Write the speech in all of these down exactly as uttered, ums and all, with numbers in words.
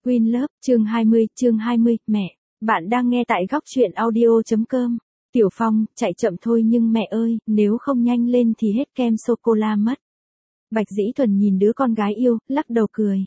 Queen Love, chương hai mươi, chương hai mươi, mẹ. Bạn đang nghe tại góc truyện audio.com. Tiểu Phong, chạy chậm thôi nhưng mẹ ơi, nếu không nhanh lên thì hết kem sô-cô-la mất. Bạch Dĩ Thuần nhìn đứa con gái yêu, lắc đầu cười.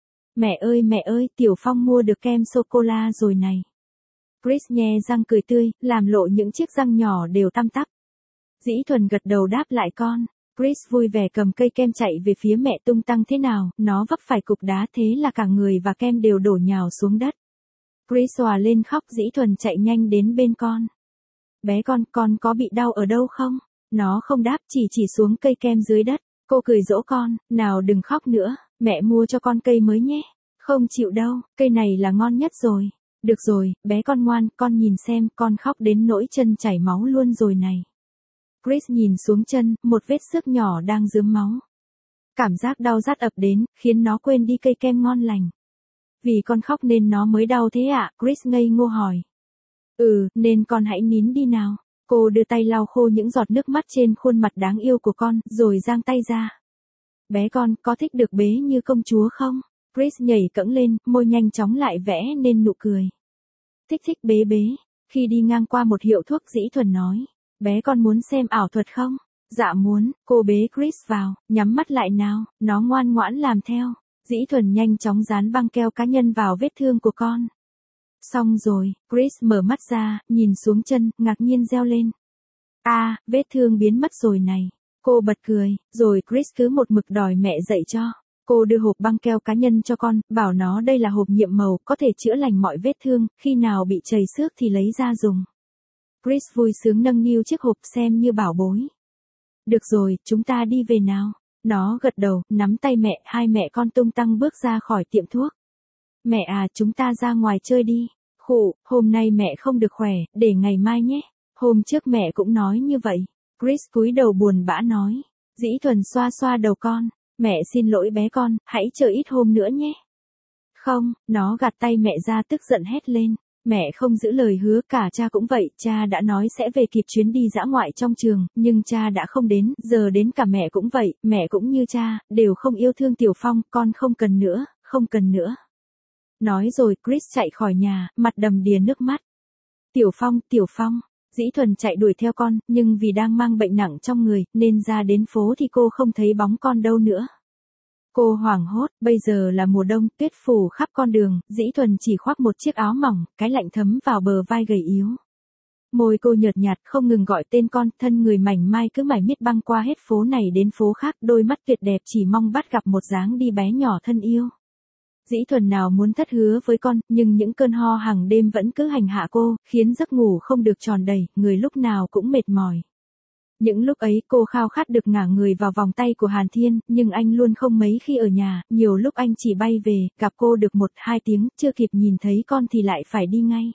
Mẹ ơi mẹ ơi, Tiểu Phong mua được kem sô-cô-la rồi này. Chris nhe răng cười tươi, làm lộ những chiếc răng nhỏ đều tăm tắp. Dĩ Thuần gật đầu đáp lại con. Chris vui vẻ cầm cây kem chạy về phía mẹ tung tăng thế nào, nó vấp phải cục đá thế là cả người và kem đều đổ nhào xuống đất. Chris òa lên khóc. Dĩ Thuần chạy nhanh đến bên con. Bé con, con có bị đau ở đâu không? Nó không đáp, chỉ chỉ xuống cây kem dưới đất. Cô cười dỗ con, nào đừng khóc nữa, mẹ mua cho con cây mới nhé. Không chịu đâu, cây này là ngon nhất rồi. Được rồi, bé con ngoan, con nhìn xem, con khóc đến nỗi chân chảy máu luôn rồi này. Chris nhìn xuống chân, một vết xước nhỏ đang rướm máu. Cảm giác đau rát ập đến, khiến nó quên đi cây kem ngon lành. Vì con khóc nên nó mới đau thế ạ? À? Chris ngây ngô hỏi. Ừ, nên con hãy nín đi nào. Cô đưa tay lau khô những giọt nước mắt trên khuôn mặt đáng yêu của con, rồi giang tay ra. Bé con, có thích được bế như công chúa không? Chris nhảy cẫng lên, môi nhanh chóng lại vẽ nên nụ cười. Thích thích bế bế. Khi đi ngang qua một hiệu thuốc, Dĩ Thuần nói. Bé con muốn xem ảo thuật không? Dạ muốn. Cô bế Chris vào, nhắm mắt lại nào, nó ngoan ngoãn làm theo. Dĩ Thuần nhanh chóng dán băng keo cá nhân vào vết thương của con. Xong rồi, Chris mở mắt ra, nhìn xuống chân, ngạc nhiên reo lên. A, à, vết thương biến mất rồi này. Cô bật cười, rồi Chris cứ một mực đòi mẹ dạy cho. Cô đưa hộp băng keo cá nhân cho con, bảo nó đây là hộp nhiệm màu, có thể chữa lành mọi vết thương, khi nào bị chảy xước thì lấy ra dùng. Chris vui sướng nâng niu chiếc hộp xem như bảo bối. Được rồi, chúng ta đi về nào. Nó gật đầu, nắm tay mẹ, hai mẹ con tung tăng bước ra khỏi tiệm thuốc. Mẹ à, chúng ta ra ngoài chơi đi. Khụ, hôm nay mẹ không được khỏe, để ngày mai nhé. Hôm trước mẹ cũng nói như vậy. Chris cúi đầu buồn bã nói. Dĩ Thuần xoa xoa đầu con. Mẹ xin lỗi bé con, hãy chờ ít hôm nữa nhé. Không, nó gạt tay mẹ ra tức giận hét lên. Mẹ không giữ lời hứa, cả cha cũng vậy, cha đã nói sẽ về kịp chuyến đi dã ngoại trong trường, nhưng cha đã không đến, giờ đến cả mẹ cũng vậy, mẹ cũng như cha, đều không yêu thương Tiểu Phong, con không cần nữa, không cần nữa. Nói rồi Chris chạy khỏi nhà, mặt đầm đìa nước mắt. Tiểu Phong, Tiểu Phong. Dĩ Thuần chạy đuổi theo con, nhưng vì đang mang bệnh nặng trong người, nên ra đến phố thì cô không thấy bóng con đâu nữa. Cô hoảng hốt, bây giờ là mùa đông, tuyết phủ khắp con đường, Dĩ Thuần chỉ khoác một chiếc áo mỏng, cái lạnh thấm vào bờ vai gầy yếu. Môi cô nhợt nhạt không ngừng gọi tên con, thân người mảnh mai cứ mải miết băng qua hết phố này đến phố khác, đôi mắt tuyệt đẹp chỉ mong bắt gặp một dáng đi bé nhỏ thân yêu. Dĩ Thuần nào muốn thất hứa với con, nhưng những cơn ho hàng đêm vẫn cứ hành hạ cô, khiến giấc ngủ không được tròn đầy, người lúc nào cũng mệt mỏi. Những lúc ấy cô khao khát được ngả người vào vòng tay của Hàn Thiên, nhưng anh luôn không mấy khi ở nhà, nhiều lúc anh chỉ bay về, gặp cô được một hai tiếng, chưa kịp nhìn thấy con thì lại phải đi ngay.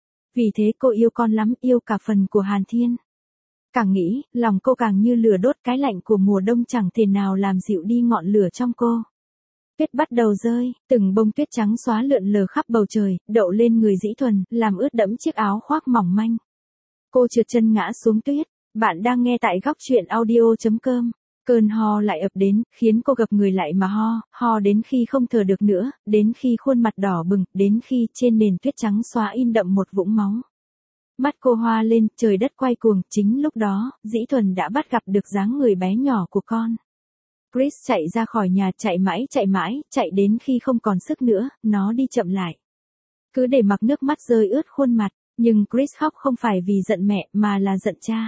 Vì thế cô yêu con lắm, yêu cả phần của Hàn Thiên. Càng nghĩ, lòng cô càng như lửa đốt, cái lạnh của mùa đông chẳng thể nào làm dịu đi ngọn lửa trong cô. Tuyết bắt đầu rơi, từng bông tuyết trắng xóa lượn lờ khắp bầu trời, đậu lên người Dĩ Thuần, làm ướt đẫm chiếc áo khoác mỏng manh. Cô trượt chân ngã xuống tuyết. Bạn đang nghe tại góc truyện audio.com. Cơn ho lại ập đến, khiến cô gập người lại mà ho, ho đến khi không thở được nữa, đến khi khuôn mặt đỏ bừng, đến khi trên nền tuyết trắng xóa in đậm một vũng máu. Mắt cô hoa lên, trời đất quay cuồng, chính lúc đó, Dĩ Thuần đã bắt gặp được dáng người bé nhỏ của con. Chris chạy ra khỏi nhà, chạy mãi chạy mãi, chạy đến khi không còn sức nữa, nó đi chậm lại. Cứ để mặc nước mắt rơi ướt khuôn mặt, nhưng Chris khóc không phải vì giận mẹ mà là giận cha.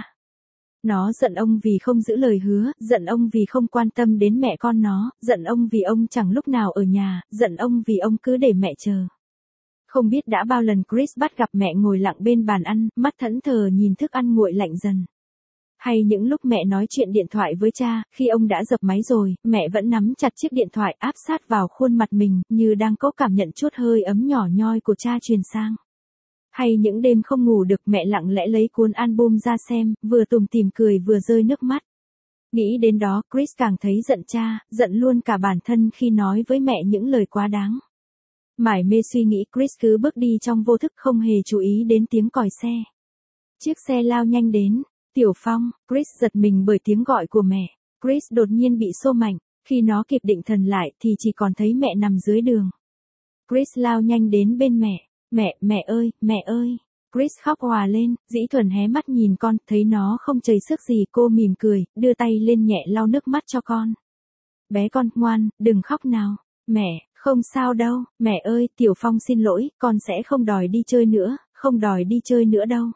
Nó giận ông vì không giữ lời hứa, giận ông vì không quan tâm đến mẹ con nó, giận ông vì ông chẳng lúc nào ở nhà, giận ông vì ông cứ để mẹ chờ. Không biết đã bao lần Chris bắt gặp mẹ ngồi lặng bên bàn ăn, mắt thẫn thờ nhìn thức ăn nguội lạnh dần. Hay những lúc mẹ nói chuyện điện thoại với cha, khi ông đã dập máy rồi, mẹ vẫn nắm chặt chiếc điện thoại áp sát vào khuôn mặt mình, như đang cố cảm nhận chút hơi ấm nhỏ nhoi của cha truyền sang. Hay những đêm không ngủ được, mẹ lặng lẽ lấy cuốn album ra xem, vừa tủm tỉm cười vừa rơi nước mắt. Nghĩ đến đó, Chris càng thấy giận cha, giận luôn cả bản thân khi nói với mẹ những lời quá đáng. Mải mê suy nghĩ, Chris cứ bước đi trong vô thức không hề chú ý đến tiếng còi xe. Chiếc xe lao nhanh đến. Tiểu Phong, Chris giật mình bởi tiếng gọi của mẹ. Chris đột nhiên bị xô mạnh, khi nó kịp định thần lại thì chỉ còn thấy mẹ nằm dưới đường. Chris lao nhanh đến bên mẹ. Mẹ, mẹ ơi, mẹ ơi. Chris khóc òa lên, Dĩ Thuần hé mắt nhìn con, thấy nó không chảy sức gì, cô mỉm cười, đưa tay lên nhẹ lau nước mắt cho con. Bé con, ngoan, đừng khóc nào. Mẹ, không sao đâu, mẹ ơi, Tiểu Phong xin lỗi, con sẽ không đòi đi chơi nữa, không đòi đi chơi nữa đâu.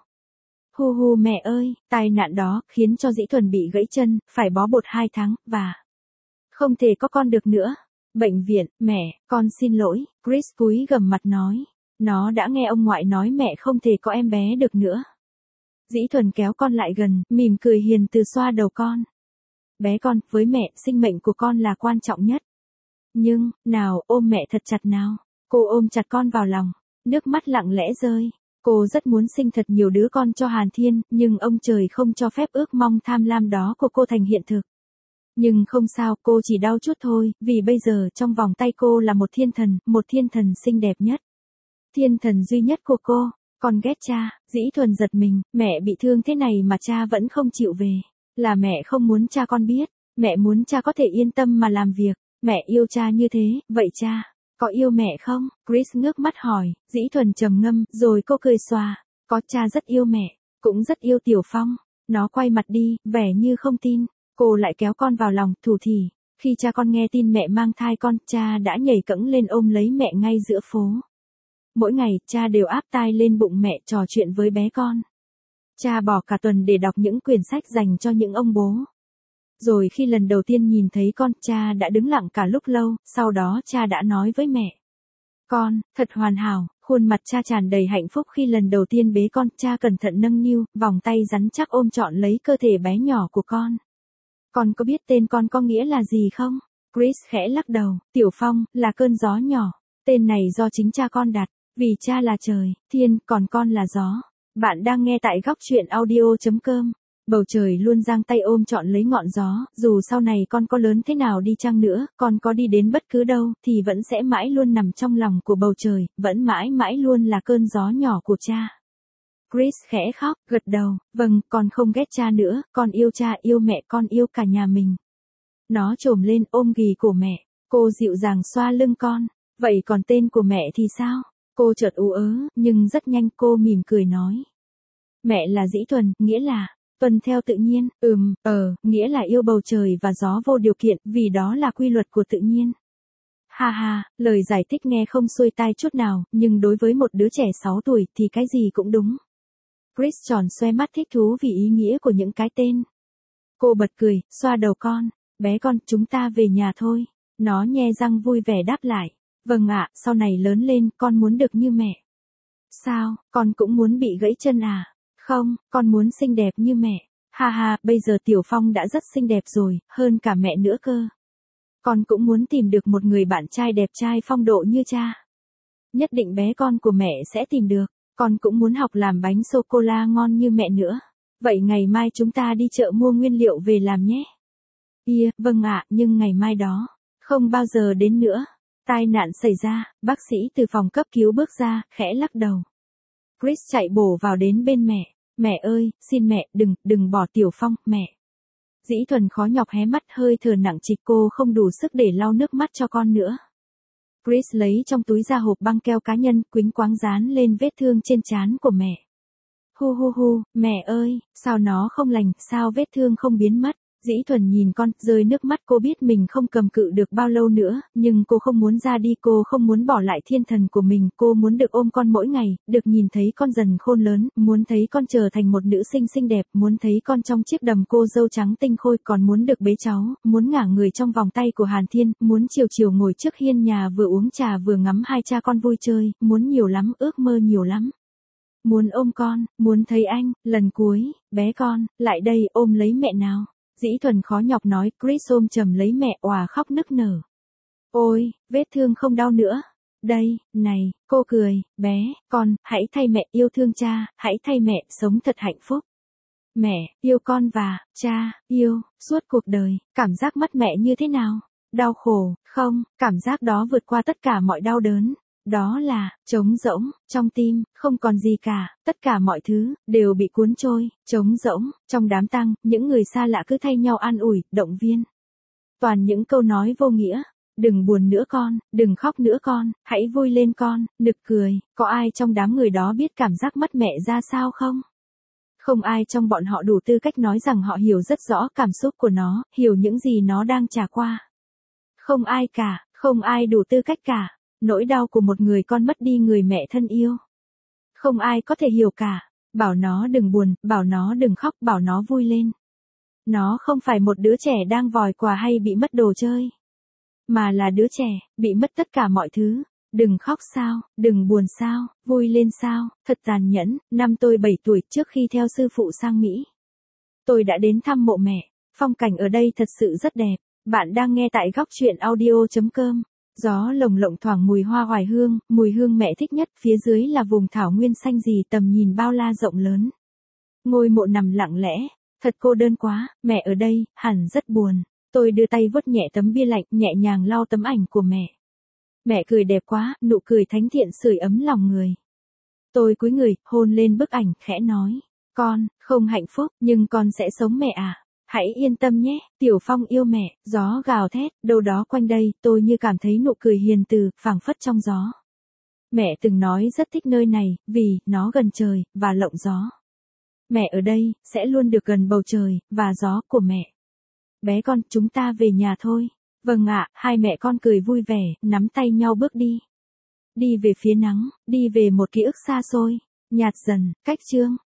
Hu hu mẹ ơi, tai nạn đó khiến cho Dĩ Thuần bị gãy chân, phải bó bột hai tháng, và không thể có con được nữa. Bệnh viện, mẹ, con xin lỗi, Chris cúi gằm mặt nói. Nó đã nghe ông ngoại nói mẹ không thể có em bé được nữa. Dĩ Thuần kéo con lại gần, mỉm cười hiền từ xoa đầu con. Bé con, với mẹ, sinh mệnh của con là quan trọng nhất. Nhưng, nào, ôm mẹ thật chặt nào. Cô ôm chặt con vào lòng, nước mắt lặng lẽ rơi. Cô rất muốn sinh thật nhiều đứa con cho Hàn Thiên, nhưng ông trời không cho phép ước mong tham lam đó của cô thành hiện thực. Nhưng không sao, cô chỉ đau chút thôi, vì bây giờ trong vòng tay cô là một thiên thần, một thiên thần xinh đẹp nhất. Thiên thần duy nhất của cô. Con ghét cha. Dĩ Thuần giật mình, mẹ bị thương thế này mà cha vẫn không chịu về. Là mẹ không muốn cha con biết. Mẹ muốn cha có thể yên tâm mà làm việc. Mẹ yêu cha như thế, vậy cha có yêu mẹ không? Chris ngước mắt hỏi. Dĩ Thuần trầm ngâm, rồi cô cười xòa. Có, cha rất yêu mẹ, cũng rất yêu Tiểu Phong. Nó quay mặt đi, vẻ như không tin. Cô lại kéo con vào lòng, thủ thỉ. Khi cha con nghe tin mẹ mang thai con, cha đã nhảy cẫng lên ôm lấy mẹ ngay giữa phố. Mỗi ngày, cha đều áp tai lên bụng mẹ trò chuyện với bé con. Cha bỏ cả tuần để đọc những quyển sách dành cho những ông bố. Rồi khi lần đầu tiên nhìn thấy con, cha đã đứng lặng cả lúc lâu, sau đó cha đã nói với mẹ. Con, thật hoàn hảo, khuôn mặt cha tràn đầy hạnh phúc khi lần đầu tiên bế con, cha cẩn thận nâng niu, vòng tay rắn chắc ôm trọn lấy cơ thể bé nhỏ của con. Con có biết tên con có nghĩa là gì không? Chris khẽ lắc đầu, Tiểu Phong, là cơn gió nhỏ. Tên này do chính cha con đặt. Vì cha là trời, thiên, còn con là gió. Bạn đang nghe tại góc truyện audio chấm com. Bầu trời luôn giang tay ôm trọn lấy ngọn gió, dù sau này con có lớn thế nào đi chăng nữa, con có đi đến bất cứ đâu, thì vẫn sẽ mãi luôn nằm trong lòng của bầu trời, vẫn mãi mãi luôn là cơn gió nhỏ của cha. Chris khẽ khóc, gật đầu, vâng, con không ghét cha nữa, con yêu cha, yêu mẹ, con yêu cả nhà mình. Nó trồm lên ôm ghì cổ mẹ, cô dịu dàng xoa lưng con. Vậy còn tên của mẹ thì sao? Cô chợt ú ớ, nhưng rất nhanh cô mỉm cười nói. Mẹ là Dĩ Thuần, nghĩa là, tuần theo tự nhiên, ừm, ờ, nghĩa là yêu bầu trời và gió vô điều kiện, vì đó là quy luật của tự nhiên. Ha ha, lời giải thích nghe không xuôi tai chút nào, nhưng đối với một đứa trẻ sáu tuổi thì cái gì cũng đúng. Chris tròn xoe mắt thích thú vì ý nghĩa của những cái tên. Cô bật cười, xoa đầu con. Bé con, chúng ta về nhà thôi. Nó nhe răng vui vẻ đáp lại. Vâng ạ, sau này lớn lên, con muốn được như mẹ. Sao, con cũng muốn bị gãy chân à? Không, con muốn xinh đẹp như mẹ. Ha ha, bây giờ Tiểu Phong đã rất xinh đẹp rồi, hơn cả mẹ nữa cơ. Con cũng muốn tìm được một người bạn trai đẹp trai phong độ như cha. Nhất định bé con của mẹ sẽ tìm được. Con cũng muốn học làm bánh sô-cô-la ngon như mẹ nữa. Vậy ngày mai chúng ta đi chợ mua nguyên liệu về làm nhé. Yeah, vâng ạ, nhưng ngày mai đó, không bao giờ đến nữa. Tai nạn xảy ra, bác sĩ từ phòng cấp cứu bước ra, khẽ lắc đầu. Chris chạy bổ vào đến bên mẹ. Mẹ ơi, xin mẹ, đừng, đừng bỏ Tiểu Phong, mẹ. Dĩ Thuần khó nhọc hé mắt, hơi thở nặng trịch, cô không đủ sức để lau nước mắt cho con nữa. Chris lấy trong túi ra hộp băng keo cá nhân, quýnh quáng dán lên vết thương trên trán của mẹ. Hu hu hu, mẹ ơi, sao nó không lành, sao vết thương không biến mất? Dĩ Thuần nhìn con, rơi nước mắt, cô biết mình không cầm cự được bao lâu nữa, nhưng cô không muốn ra đi, cô không muốn bỏ lại thiên thần của mình, cô muốn được ôm con mỗi ngày, được nhìn thấy con dần khôn lớn, muốn thấy con trở thành một nữ sinh xinh đẹp, muốn thấy con trong chiếc đầm cô dâu trắng tinh khôi, còn muốn được bế cháu, muốn ngả người trong vòng tay của Hàn Thiên, muốn chiều chiều ngồi trước hiên nhà vừa uống trà vừa ngắm hai cha con vui chơi, muốn nhiều lắm, ước mơ nhiều lắm. Muốn ôm con, muốn thấy anh, lần cuối, bé con, lại đây, ôm lấy mẹ nào. Dĩ Thuần khó nhọc nói, Chris ôm chầm lấy mẹ, òa khóc nức nở. Ôi, vết thương không đau nữa. Đây, này, cô cười, bé, con, hãy thay mẹ yêu thương cha, hãy thay mẹ sống thật hạnh phúc. Mẹ, yêu con và, cha, yêu, suốt cuộc đời, cảm giác mất mẹ như thế nào? Đau khổ, không, cảm giác đó vượt qua tất cả mọi đau đớn. Đó là, trống rỗng, trong tim, không còn gì cả, tất cả mọi thứ, đều bị cuốn trôi, trống rỗng, trong đám tang, những người xa lạ cứ thay nhau an ủi, động viên. Toàn những câu nói vô nghĩa, Đừng buồn nữa con, đừng khóc nữa con, hãy vui lên con, nực cười, có ai trong đám người đó biết cảm giác mất mẹ ra sao không? Không ai trong bọn họ đủ tư cách nói rằng họ hiểu rất rõ cảm xúc của nó, hiểu những gì nó đang trải qua. Không ai cả, không ai đủ tư cách cả. Nỗi đau của một người con mất đi người mẹ thân yêu. Không ai có thể hiểu cả. Bảo nó đừng buồn, bảo nó đừng khóc, bảo nó vui lên. Nó không phải một đứa trẻ đang vòi quà hay bị mất đồ chơi. Mà là đứa trẻ, bị mất tất cả mọi thứ. Đừng khóc sao, đừng buồn sao, vui lên sao, thật tàn nhẫn. Năm tôi bảy tuổi trước khi theo sư phụ sang Mỹ. Tôi đã đến thăm mộ mẹ. Phong cảnh ở đây thật sự rất đẹp. Bạn đang nghe tại góc truyện audio chấm com. Gió lồng lộng thoảng mùi hoa oải hương, mùi hương mẹ thích nhất, phía dưới là vùng thảo nguyên xanh rì tầm nhìn bao la rộng lớn. Ngôi mộ nằm lặng lẽ, thật cô đơn quá, mẹ ở đây, hẳn rất buồn. Tôi đưa tay vuốt nhẹ tấm bia lạnh, nhẹ nhàng lau tấm ảnh của mẹ. Mẹ cười đẹp quá, nụ cười thánh thiện sưởi ấm lòng người. Tôi cúi người, hôn lên bức ảnh, khẽ nói, con, không hạnh phúc, nhưng con sẽ sống mẹ à. Hãy yên tâm nhé, Tiểu Phong yêu mẹ, gió gào thét, đâu đó quanh đây, tôi như cảm thấy nụ cười hiền từ, phảng phất trong gió. Mẹ từng nói rất thích nơi này, vì, nó gần trời, và lộng gió. Mẹ ở đây, sẽ luôn được gần bầu trời, và gió của mẹ. Bé con, chúng ta về nhà thôi. Vâng ạ, hai mẹ con cười vui vẻ, nắm tay nhau bước đi. Đi về phía nắng, đi về một ký ức xa xôi, nhạt dần, cách chương.